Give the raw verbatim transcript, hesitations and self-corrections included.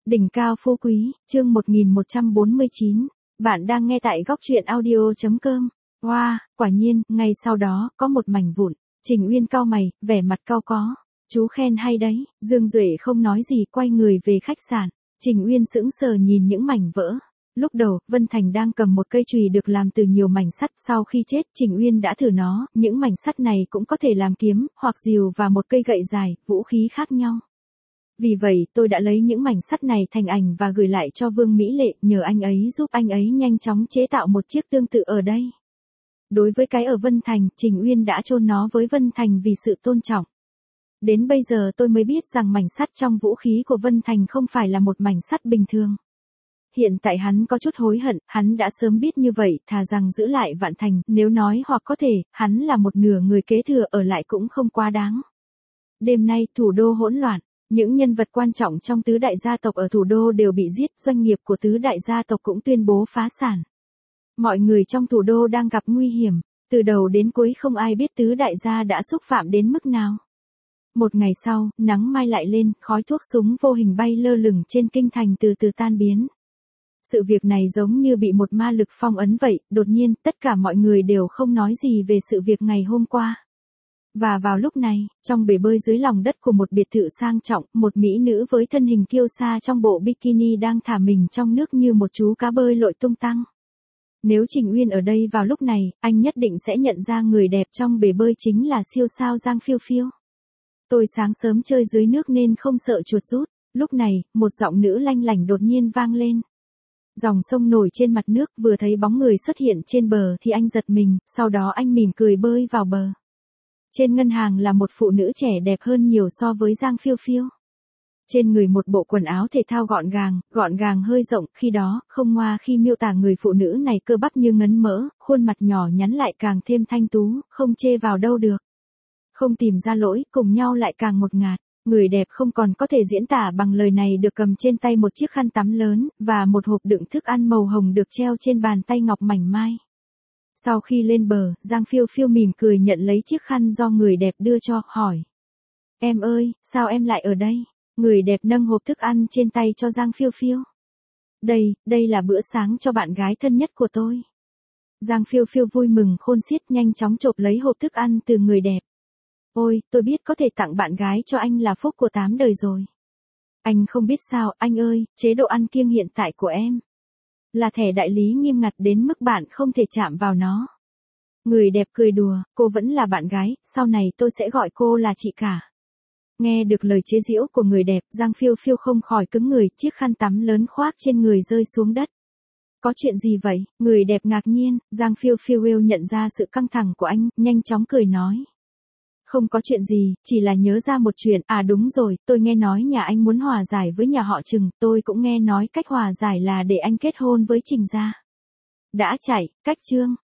Đỉnh cao phú quý, chương một nghìn một trăm bốn mươi chín. Bạn đang nghe tại góc truyện audio chấm com. Wow, quả nhiên, ngay sau đó, có một mảnh vụn. Trình Uyên cau mày, vẻ mặt cau có. Chú khen hay đấy, Dương Duệ không nói gì quay người về khách sạn. Trình Uyên sững sờ nhìn những mảnh vỡ. Lúc đầu, Vân Thành đang cầm một cây chùy được làm từ nhiều mảnh sắt, sau khi chết, Trình Uyên đã thử nó, những mảnh sắt này cũng có thể làm kiếm, hoặc rìu và một cây gậy dài, vũ khí khác nhau. Vì vậy, tôi đã lấy những mảnh sắt này thành ảnh và gửi lại cho Vương Mỹ Lệ, nhờ anh ấy giúp anh ấy nhanh chóng chế tạo một chiếc tương tự ở đây. Đối với cái ở Vân Thành, Trình Uyên đã chôn nó với Vân Thành vì sự tôn trọng. Đến bây giờ tôi mới biết rằng mảnh sắt trong vũ khí của Vân Thành không phải là một mảnh sắt bình thường. Hiện tại hắn có chút hối hận, hắn đã sớm biết như vậy, thà rằng giữ lại Vạn Thành, nếu nói hoặc có thể, hắn là một nửa người kế thừa ở lại cũng không quá đáng. Đêm nay, thủ đô hỗn loạn. Những nhân vật quan trọng trong tứ đại gia tộc ở thủ đô đều bị giết, doanh nghiệp của tứ đại gia tộc cũng tuyên bố phá sản. Mọi người trong thủ đô đang gặp nguy hiểm, từ đầu đến cuối không ai biết tứ đại gia đã xúc phạm đến mức nào. Một ngày sau, nắng mai lại lên, khói thuốc súng vô hình bay lơ lửng trên kinh thành từ từ tan biến. Sự việc này giống như bị một ma lực phong ấn vậy, đột nhiên, tất cả mọi người đều không nói gì về sự việc ngày hôm qua. Và vào lúc này, trong bể bơi dưới lòng đất của một biệt thự sang trọng, một mỹ nữ với thân hình kiêu sa trong bộ bikini đang thả mình trong nước như một chú cá bơi lội tung tăng. Nếu Trình Uyên ở đây vào lúc này, anh nhất định sẽ nhận ra người đẹp trong bể bơi chính là siêu sao Giang Phiêu Phiêu. Tôi sáng sớm chơi dưới nước nên không sợ chuột rút. Lúc này, một giọng nữ lanh lảnh đột nhiên vang lên. Dòng sông nổi trên mặt nước, vừa thấy bóng người xuất hiện trên bờ thì anh giật mình, sau đó anh mỉm cười bơi vào bờ. Trên ngân hàng là một phụ nữ trẻ đẹp hơn nhiều so với Giang Phiêu Phiêu. Trên người một bộ quần áo thể thao gọn gàng, gọn gàng hơi rộng, khi đó, không ngoa khi miêu tả người phụ nữ này cơ bắp như ngấn mỡ, khuôn mặt nhỏ nhắn lại càng thêm thanh tú, không chê vào đâu được. Không tìm ra lỗi, cùng nhau lại càng ngột ngạt. Người đẹp không còn có thể diễn tả bằng lời này được cầm trên tay một chiếc khăn tắm lớn, và một hộp đựng thức ăn màu hồng được treo trên bàn tay ngọc mảnh mai. Sau khi lên bờ, Giang Phiêu Phiêu mỉm cười nhận lấy chiếc khăn do người đẹp đưa cho, hỏi. Em ơi, sao em lại ở đây? Người đẹp nâng hộp thức ăn trên tay cho Giang Phiêu Phiêu. Đây, đây là bữa sáng cho bạn gái thân nhất của tôi. Giang Phiêu Phiêu vui mừng khôn xiết nhanh chóng chộp lấy hộp thức ăn từ người đẹp. Ôi, tôi biết có thể tặng bạn gái cho anh là phúc của tám đời rồi. Anh không biết sao, anh ơi, chế độ ăn kiêng hiện tại của em là thẻ đại lý nghiêm ngặt đến mức bạn không thể chạm vào nó. Người đẹp cười đùa, cô vẫn là bạn gái, sau này tôi sẽ gọi cô là chị cả. Nghe được lời chế giễu của người đẹp, Giang Phiêu Phiêu không khỏi cứng người, chiếc khăn tắm lớn khoác trên người rơi xuống đất. Có chuyện gì vậy? Người đẹp ngạc nhiên, Giang Phiêu Phiêu yêu nhận ra sự căng thẳng của anh, nhanh chóng cười nói. Không có chuyện gì, chỉ là nhớ ra một chuyện, à đúng rồi, tôi nghe nói nhà anh muốn hòa giải với nhà họ Trừng, tôi cũng nghe nói cách hòa giải là để anh kết hôn với Trình gia. Đã chạy, cách chương.